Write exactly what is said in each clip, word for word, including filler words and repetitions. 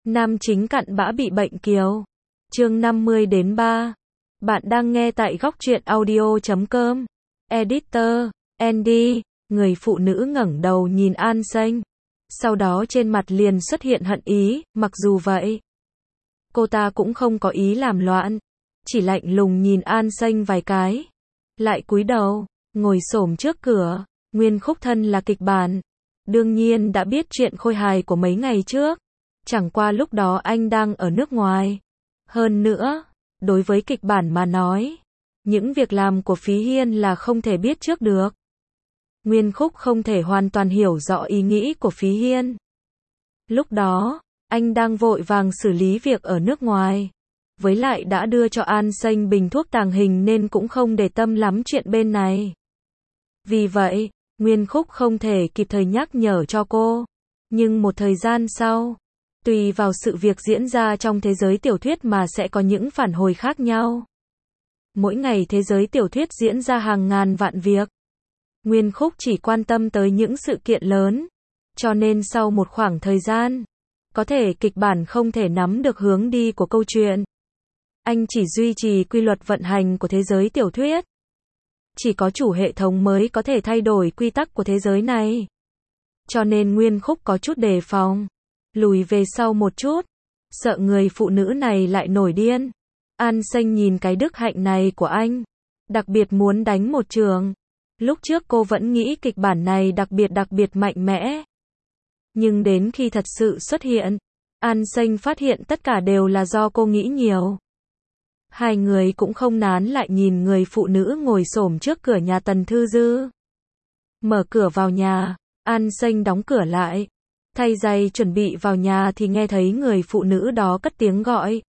Nam chính cặn bã bị bệnh kiều. Chương năm mươi đến ba. Bạn đang nghe tại góc truyện audio chấm com. Editor, Andy, người phụ nữ ngẩng đầu nhìn An Xanh. Sau đó trên mặt liền xuất hiện hận ý, mặc dù vậy, cô ta cũng không có ý làm loạn, chỉ lạnh lùng nhìn An Xanh vài cái, lại cúi đầu, ngồi xổm trước cửa. Nguyên Khúc thân là kịch bản, đương nhiên đã biết chuyện khôi hài của mấy ngày trước, chẳng qua lúc đó anh đang ở nước ngoài. Hơn nữa, đối với kịch bản mà nói, những việc làm của Phí Hiên là không thể biết trước được. Nguyên Khúc không thể hoàn toàn hiểu rõ ý nghĩ của Phí Hiên. Lúc đó, anh đang vội vàng xử lý việc ở nước ngoài, với lại đã đưa cho An Xanh bình thuốc tàng hình nên cũng không để tâm lắm chuyện bên này. Vì vậy, Nguyên Khúc không thể kịp thời nhắc nhở cho cô. Nhưng một thời gian sau, tùy vào sự việc diễn ra trong thế giới tiểu thuyết mà sẽ có những phản hồi khác nhau. Mỗi ngày thế giới tiểu thuyết diễn ra hàng ngàn vạn việc. Nguyên Khúc chỉ quan tâm tới những sự kiện lớn, cho nên sau một khoảng thời gian, có thể kịch bản không thể nắm được hướng đi của câu chuyện. Anh chỉ duy trì quy luật vận hành của thế giới tiểu thuyết. Chỉ có chủ hệ thống mới có thể thay đổi quy tắc của thế giới này. Cho nên Nguyên Khúc có chút đề phòng, lùi về sau một chút, sợ người phụ nữ này lại nổi điên. An Xanh nhìn cái đức hạnh này của anh, đặc biệt muốn đánh một trường. Lúc trước cô vẫn nghĩ kịch bản này đặc biệt đặc biệt mạnh mẽ. Nhưng đến khi thật sự xuất hiện, An Xanh phát hiện tất cả đều là do cô nghĩ nhiều. Hai người cũng không nán lại nhìn người phụ nữ ngồi xổm trước cửa nhà Tần Thư Dư. Mở cửa vào nhà, An Xanh đóng cửa lại, thay giày chuẩn bị vào nhà thì nghe thấy người phụ nữ đó cất tiếng gọi.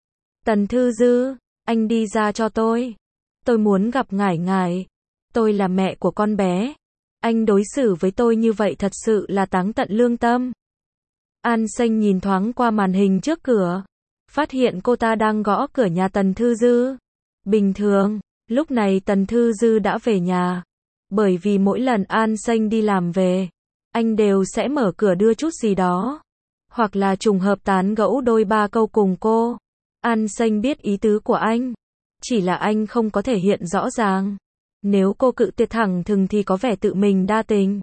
Tần Thư Dư, anh đi ra cho tôi. Tôi muốn gặp ngải ngải. Tôi là mẹ của con bé. Anh đối xử với tôi như vậy thật sự là táng tận lương tâm. An Xanh nhìn thoáng qua màn hình trước cửa, phát hiện cô ta đang gõ cửa nhà Tần Thư Dư. Bình thường, lúc này Tần Thư Dư đã về nhà. Bởi vì mỗi lần An Xanh đi làm về, anh đều sẽ mở cửa đưa chút gì đó, hoặc là trùng hợp tán gẫu đôi ba câu cùng cô. An Xanh biết ý tứ của anh, chỉ là anh không có thể hiện rõ ràng. Nếu cô cự tuyệt thẳng thừng thì có vẻ tự mình đa tình.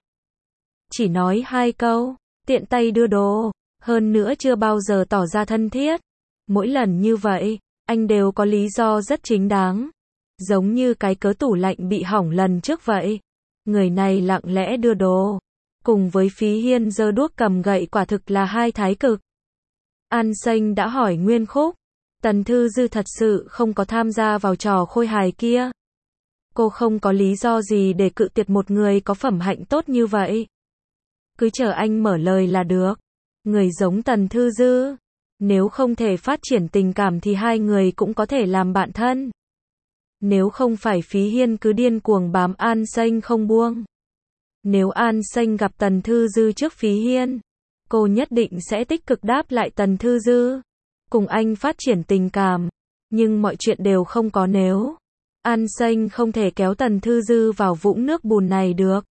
Chỉ nói hai câu, tiện tay đưa đồ, hơn nữa chưa bao giờ tỏ ra thân thiết. Mỗi lần như vậy, anh đều có lý do rất chính đáng. Giống như cái cớ tủ lạnh bị hỏng lần trước vậy. Người này lặng lẽ đưa đồ, cùng với Phí Hiên giơ đuốc cầm gậy quả thực là hai thái cực. An Xanh đã hỏi Nguyên Khúc, Tần Thư Dư thật sự không có tham gia vào trò khôi hài kia. Cô không có lý do gì để cự tuyệt một người có phẩm hạnh tốt như vậy. Cứ chờ anh mở lời là được. Người giống Tần Thư Dư, nếu không thể phát triển tình cảm thì hai người cũng có thể làm bạn thân. Nếu không phải Phí Hiên cứ điên cuồng bám An Xanh không buông. Nếu An Xanh gặp Tần Thư Dư trước Phí Hiên, cô nhất định sẽ tích cực đáp lại Tần Thư Dư, cùng anh phát triển tình cảm. Nhưng mọi chuyện đều không có nếu. An Xanh không thể kéo Tần Thư Dư vào vũng nước bùn này được.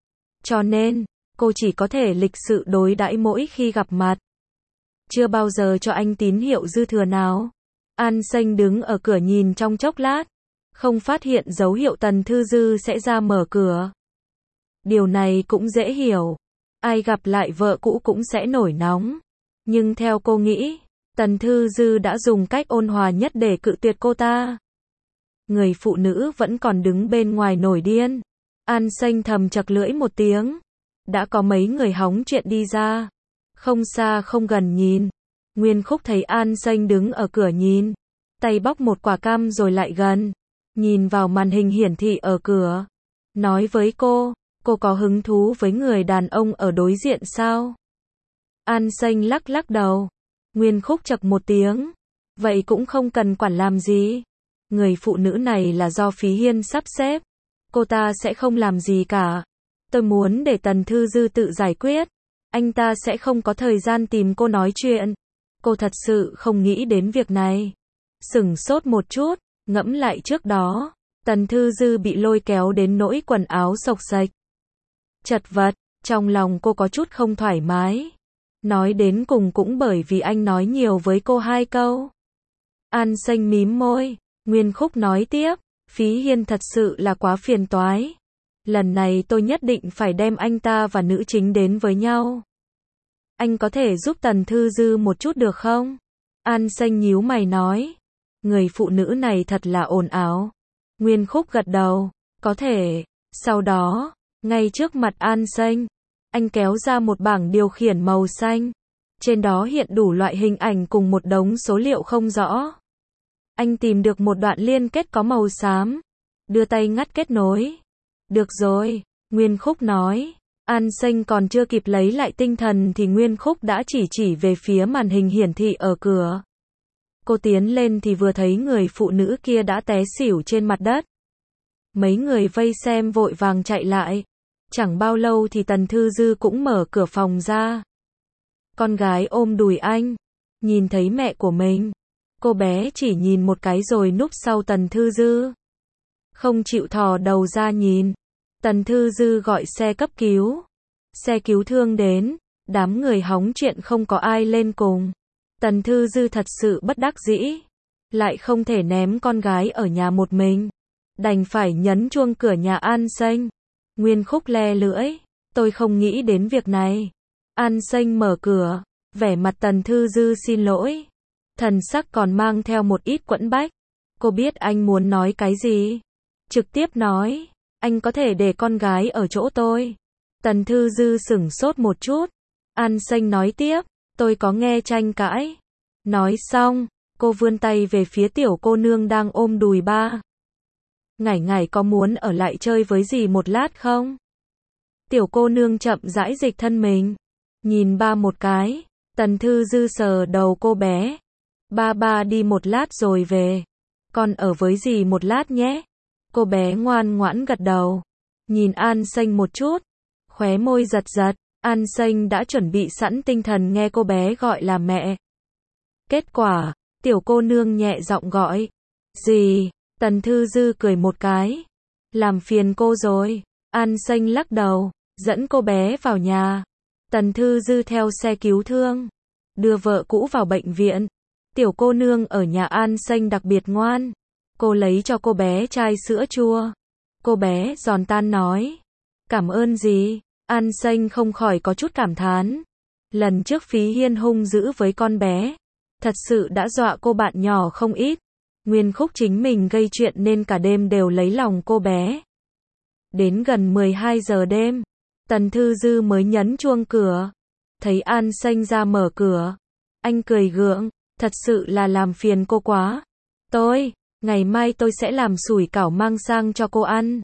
Cho nên, cô chỉ có thể lịch sự đối đãi mỗi khi gặp mặt. Chưa bao giờ cho anh tín hiệu dư thừa nào. An Xanh đứng ở cửa nhìn trong chốc lát, không phát hiện dấu hiệu Tần Thư Dư sẽ ra mở cửa. Điều này cũng dễ hiểu. Ai gặp lại vợ cũ cũng sẽ nổi nóng. Nhưng theo cô nghĩ, Tần Thư Dư đã dùng cách ôn hòa nhất để cự tuyệt cô ta. Người phụ nữ vẫn còn đứng bên ngoài nổi điên. An Xanh thầm chật lưỡi một tiếng. Đã có mấy người hóng chuyện đi ra. Không xa không gần nhìn. Nguyên Khúc thấy An Xanh đứng ở cửa nhìn. Tay bóc một quả cam rồi lại gần. Nhìn vào màn hình hiển thị ở cửa. Nói với cô, cô có hứng thú với người đàn ông ở đối diện sao? An Xanh lắc lắc đầu. Nguyên Khúc chậc một tiếng. Vậy cũng không cần quản làm gì. Người phụ nữ này là do Phí Hiên sắp xếp. Cô ta sẽ không làm gì cả. Tôi muốn để Tần Thư Dư tự giải quyết. Anh ta sẽ không có thời gian tìm cô nói chuyện. Cô thật sự không nghĩ đến việc này. Sửng sốt một chút, ngẫm lại trước đó. Tần Thư Dư bị lôi kéo đến nỗi quần áo xộc xệch, chật vật. Trong lòng cô có chút không thoải mái. Nói đến cùng cũng bởi vì anh nói nhiều với cô hai câu. An Xanh mím môi, Nguyên Khúc nói tiếp, Phí Hiên thật sự là quá phiền toái. Lần này tôi nhất định phải đem anh ta và nữ chính đến với nhau. Anh có thể giúp Tần Thư Dư một chút được không? An Xanh nhíu mày nói. Người phụ nữ này thật là ồn ào. Nguyên Khúc gật đầu, có thể. Sau đó, ngay trước mặt An Xanh, anh kéo ra một bảng điều khiển màu xanh. Trên đó hiện đủ loại hình ảnh cùng một đống số liệu không rõ. Anh tìm được một đoạn liên kết có màu xám. Đưa tay ngắt kết nối. Được rồi, Nguyên Khúc nói. An Xanh còn chưa kịp lấy lại tinh thần thì Nguyên Khúc đã chỉ chỉ về phía màn hình hiển thị ở cửa. Cô tiến lên thì vừa thấy người phụ nữ kia đã té xỉu trên mặt đất. Mấy người vây xem vội vàng chạy lại. Chẳng bao lâu thì Tần Thư Dư cũng mở cửa phòng ra. Con gái ôm đùi anh, nhìn thấy mẹ của mình. Cô bé chỉ nhìn một cái rồi núp sau Tần Thư Dư. Không chịu thò đầu ra nhìn. Tần Thư Dư gọi xe cấp cứu. Xe cứu thương đến, đám người hóng chuyện không có ai lên cùng. Tần Thư Dư thật sự bất đắc dĩ. Lại không thể ném con gái ở nhà một mình. Đành phải nhấn chuông cửa nhà An Xanh. Nguyên Khúc le lưỡi. Tôi không nghĩ đến việc này. An Xanh mở cửa. Vẻ mặt Tần Thư Dư xin lỗi. Thần sắc còn mang theo một ít quẫn bách. Cô biết anh muốn nói cái gì. Trực tiếp nói. Anh có thể để con gái ở chỗ tôi. Tần Thư Dư sửng sốt một chút. An Xanh nói tiếp. Tôi có nghe tranh cãi. Nói xong, cô vươn tay về phía tiểu cô nương đang ôm đùi ba. Ngải ngải có muốn ở lại chơi với dì một lát không? Tiểu cô nương chậm rãi dịch thân mình. Nhìn ba một cái. Tần Thư Dư sờ đầu cô bé. Ba ba đi một lát rồi về. Con ở với dì một lát nhé. Cô bé ngoan ngoãn gật đầu. Nhìn An Xanh một chút. Khóe môi giật giật. An Xanh đã chuẩn bị sẵn tinh thần nghe cô bé gọi là mẹ. Kết quả, tiểu cô nương nhẹ giọng gọi. Dì, Tần Thư Dư cười một cái. Làm phiền cô rồi. An Xanh lắc đầu, dẫn cô bé vào nhà. Tần Thư Dư theo xe cứu thương. Đưa vợ cũ vào bệnh viện. Tiểu cô nương ở nhà An Xanh đặc biệt ngoan. Cô lấy cho cô bé chai sữa chua. Cô bé giòn tan nói. Cảm ơn dì. An Xanh không khỏi có chút cảm thán. Lần trước Phí Hiên hung dữ với con bé. Thật sự đã dọa cô bạn nhỏ không ít. Nguyên Khúc chính mình gây chuyện nên cả đêm đều lấy lòng cô bé. Đến gần mười hai giờ đêm, Tần Thư Dư mới nhấn chuông cửa. Thấy An Xanh ra mở cửa. Anh cười gượng, thật sự là làm phiền cô quá. Tôi, ngày mai tôi sẽ làm sủi cảo mang sang cho cô ăn.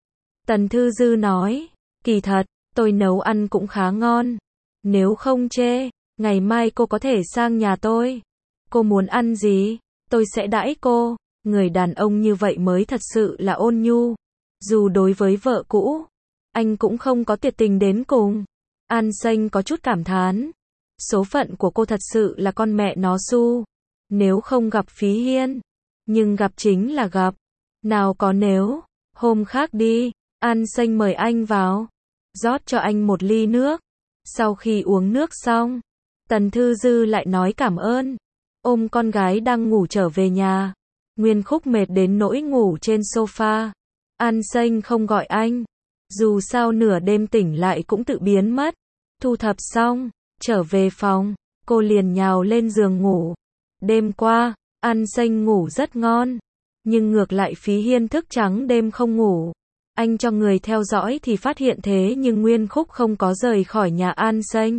Tần Thư Dư nói, kỳ thật, tôi nấu ăn cũng khá ngon. Nếu không chê, ngày mai cô có thể sang nhà tôi. Cô muốn ăn gì, tôi sẽ đãi cô. Người đàn ông như vậy mới thật sự là ôn nhu. Dù đối với vợ cũ, anh cũng không có tuyệt tình đến cùng. An Xanh có chút cảm thán. Số phận của cô thật sự là con mẹ nó su. Nếu không gặp Phí Hiên, nhưng gặp chính là gặp. Nào có nếu, hôm khác đi. An Xanh mời anh vào. Rót cho anh một ly nước. Sau khi uống nước xong, Tần Thư Dư lại nói cảm ơn. Ôm con gái đang ngủ trở về nhà. Nguyên Khúc mệt đến nỗi ngủ trên sofa. An Xanh không gọi anh. Dù sao nửa đêm tỉnh lại cũng tự biến mất. Thu thập xong, trở về phòng, cô liền nhào lên giường ngủ. Đêm qua, An Xanh ngủ rất ngon. Nhưng ngược lại Phí Hiên thức trắng đêm không ngủ. Anh cho người theo dõi thì phát hiện thế nhưng Nguyên Khúc không có rời khỏi nhà An Xanh.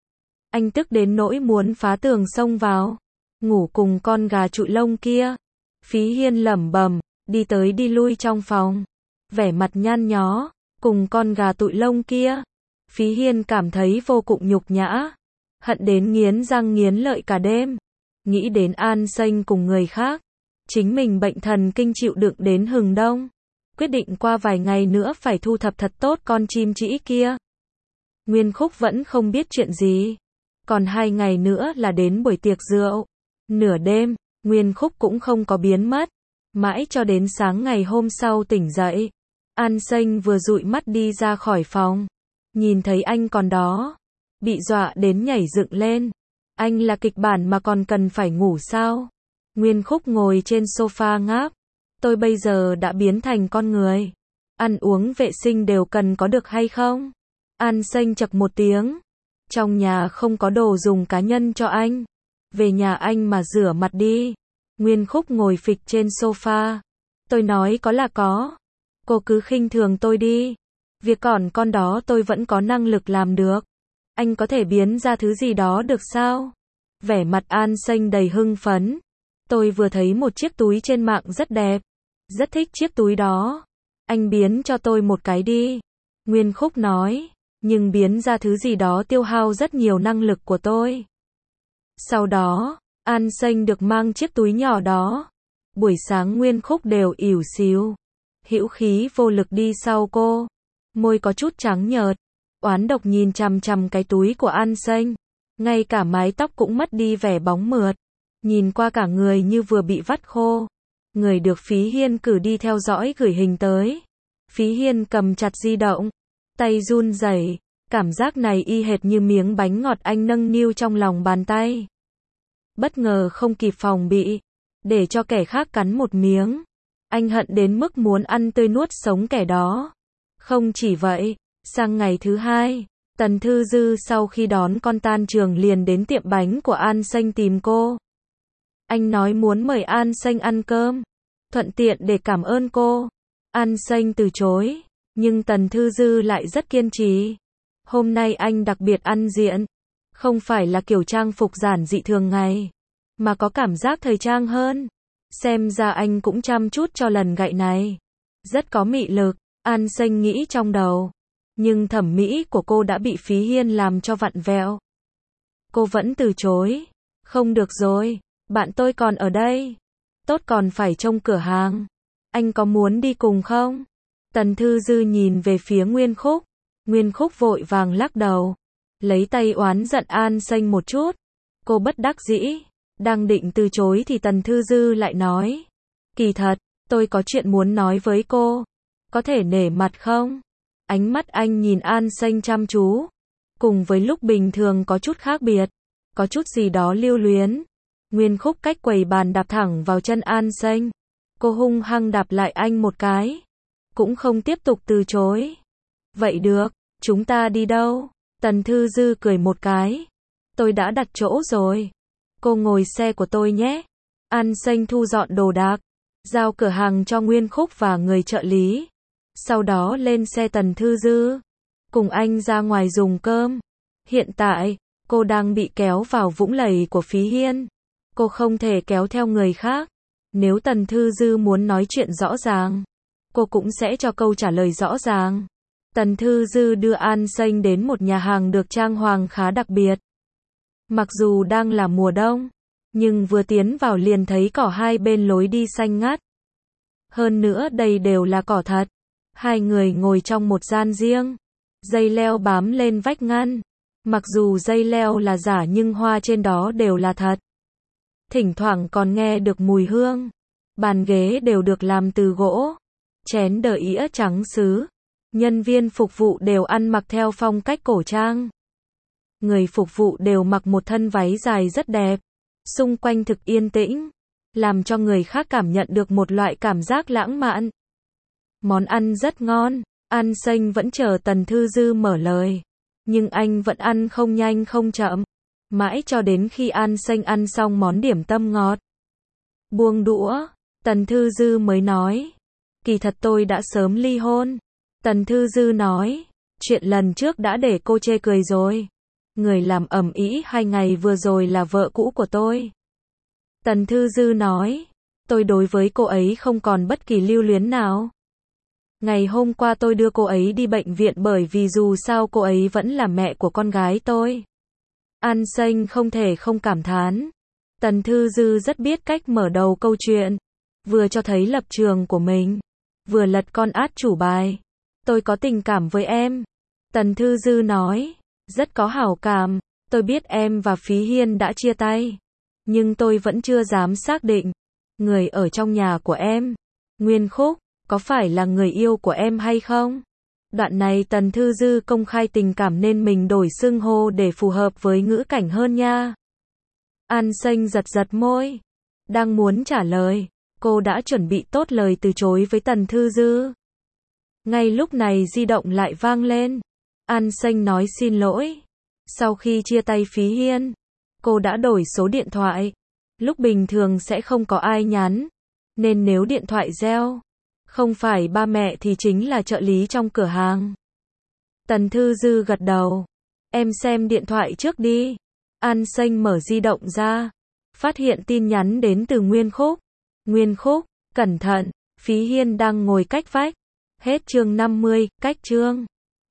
Anh tức đến nỗi muốn phá tường xông vào. Ngủ cùng con gà trụi lông kia. Phí Hiên lẩm bẩm, đi tới đi lui trong phòng. Vẻ mặt nhăn nhó, cùng con gà tụi lông kia. Phí Hiên cảm thấy vô cùng nhục nhã. Hận đến nghiến răng nghiến lợi cả đêm. Nghĩ đến An Xanh cùng người khác. Chính mình bệnh thần kinh chịu đựng đến hừng đông. Quyết định qua vài ngày nữa phải thu thập thật tốt con chim trĩ kia. Nguyên Khúc vẫn không biết chuyện gì. Còn hai ngày nữa là đến buổi tiệc rượu. Nửa đêm, Nguyên Khúc cũng không có biến mất. Mãi cho đến sáng ngày hôm sau tỉnh dậy. An Xanh vừa dụi mắt đi ra khỏi phòng. Nhìn thấy anh còn đó. bị dọa đến nhảy dựng lên. Anh là kịch bản mà còn cần phải ngủ sao? Nguyên Khúc ngồi trên sofa ngáp. Tôi bây giờ đã biến thành con người. Ăn uống vệ sinh đều cần có được hay không? An Xanh chậc một tiếng. Trong nhà không có đồ dùng cá nhân cho anh. Về nhà anh mà rửa mặt đi. Nguyên Khúc ngồi phịch trên sofa. Tôi nói có là có. Cô cứ khinh thường tôi đi. Việc còn con đó tôi vẫn có năng lực làm được. Anh có thể biến ra thứ gì đó được sao? Vẻ mặt An Xanh đầy hưng phấn. Tôi vừa thấy một chiếc túi trên mạng rất đẹp. Rất thích chiếc túi đó. Anh biến cho tôi một cái đi. Nguyên Khúc nói. Nhưng biến ra thứ gì đó tiêu hao rất nhiều năng lực của tôi. Sau đó, An Xanh được mang chiếc túi nhỏ đó. Buổi sáng Nguyên Khúc đều ỉu xìu. Hữu khí vô lực đi sau cô. Môi có chút trắng nhợt. Oán độc nhìn chằm chằm cái túi của An Xanh. Ngay cả mái tóc cũng mất đi vẻ bóng mượt. Nhìn qua cả người như vừa bị vắt khô. Người được Phí Hiên cử đi theo dõi gửi hình tới. Phí Hiên cầm chặt di động. Tay run rẩy. Cảm giác này y hệt như miếng bánh ngọt anh nâng niu trong lòng bàn tay. Bất ngờ không kịp phòng bị. Để cho kẻ khác cắn một miếng. Anh hận đến mức muốn ăn tươi nuốt sống kẻ đó. Không chỉ vậy, sang ngày thứ hai, Tần Thư Dư sau khi đón con tan trường liền đến tiệm bánh của An Xanh tìm cô. Anh nói muốn mời An Xanh ăn cơm, thuận tiện để cảm ơn cô. An Xanh từ chối, nhưng Tần Thư Dư lại rất kiên trì. Hôm nay anh đặc biệt ăn diện, không phải là kiểu trang phục giản dị thường ngày, mà có cảm giác thời trang hơn. Xem ra anh cũng chăm chút cho lần gạy này. Rất có mị lực, An Xanh nghĩ trong đầu. Nhưng thẩm mỹ của cô đã bị Phí Hiên làm cho vặn vẹo. Cô vẫn từ chối. Không được rồi, bạn tôi còn ở đây. Tốt còn phải trông cửa hàng. Anh có muốn đi cùng không? Tần Thư Dư nhìn về phía Nguyên Khúc. Nguyên Khúc vội vàng lắc đầu. Lấy tay oán giận An Xanh một chút. Cô bất đắc dĩ. Đang định từ chối thì Tần Thư Dư lại nói. Kỳ thật, tôi có chuyện muốn nói với cô. Có thể nể mặt không? Ánh mắt anh nhìn An Xanh chăm chú. Cùng với lúc bình thường có chút khác biệt. Có chút gì đó lưu luyến. Nguyên Khúc cách quầy bàn đạp thẳng vào chân An Xanh. Cô hung hăng đạp lại anh một cái. Cũng không tiếp tục từ chối. Vậy được, chúng ta đi đâu? Tần Thư Dư cười một cái. Tôi đã đặt chỗ rồi. Cô ngồi xe của tôi nhé. An Xanh thu dọn đồ đạc. Giao cửa hàng cho Nguyên Khúc và người trợ lý. Sau đó lên xe Tần Thư Dư. Cùng anh ra ngoài dùng cơm. Hiện tại, cô đang bị kéo vào vũng lầy của Phí Hiên. Cô không thể kéo theo người khác. Nếu Tần Thư Dư muốn nói chuyện rõ ràng, cô cũng sẽ cho câu trả lời rõ ràng. Tần Thư Dư đưa An Xanh đến một nhà hàng được trang hoàng khá đặc biệt. Mặc dù đang là mùa đông, nhưng vừa tiến vào liền thấy cỏ hai bên lối đi xanh ngắt. Hơn nữa đây đều là cỏ thật. Hai người ngồi trong một gian riêng. Dây leo bám lên vách ngăn. Mặc dù dây leo là giả nhưng hoa trên đó đều là thật. Thỉnh thoảng còn nghe được mùi hương. Bàn ghế đều được làm từ gỗ. Chén đờ ĩa trắng sứ. Nhân viên phục vụ đều ăn mặc theo phong cách cổ trang. Người phục vụ đều mặc một thân váy dài rất đẹp. Xung quanh thực yên tĩnh. Làm cho người khác cảm nhận được một loại cảm giác lãng mạn. Món ăn rất ngon. An Xanh vẫn chờ Tần Thư Dư mở lời. Nhưng anh vẫn ăn không nhanh không chậm. Mãi cho đến khi An Xanh ăn xong món điểm tâm ngọt. Buông đũa. Tần Thư Dư mới nói. Kỳ thật tôi đã sớm ly hôn. Tần Thư Dư nói. Chuyện lần trước đã để cô chê cười rồi. Người làm ầm ĩ hai ngày vừa rồi là vợ cũ của tôi. Tần Thư Dư nói. Tôi đối với cô ấy không còn bất kỳ lưu luyến nào. Ngày hôm qua tôi đưa cô ấy đi bệnh viện bởi vì dù sao cô ấy vẫn là mẹ của con gái tôi. An Xanh không thể không cảm thán. Tần Thư Dư rất biết cách mở đầu câu chuyện. Vừa cho thấy lập trường của mình. Vừa lật con át chủ bài. Tôi có tình cảm với em. Tần Thư Dư nói. Rất có hảo cảm. Tôi biết em và Phí Hiên đã chia tay. Nhưng tôi vẫn chưa dám xác định. Người ở trong nhà của em, Nguyên Khúc, có phải là người yêu của em hay không? Đoạn này Tần Thư Dư công khai tình cảm nên mình đổi xưng hô để phù hợp với ngữ cảnh hơn nha. An Xanh giật giật môi. Đang muốn trả lời, cô đã chuẩn bị tốt lời từ chối với Tần Thư Dư. Ngay lúc này di động lại vang lên. An Xanh nói xin lỗi. Sau khi chia tay Phí Hiên, cô đã đổi số điện thoại. Lúc bình thường sẽ không có ai nhắn, nên nếu điện thoại reo, không phải ba mẹ thì chính là trợ lý trong cửa hàng. Tần Thư Dư gật đầu. Em xem điện thoại trước đi. An Xanh mở di động ra, phát hiện tin nhắn đến từ Nguyên Khúc. Nguyên Khúc, cẩn thận, Phí Hiên đang ngồi cách vách. Hết chương năm mươi, cách chương.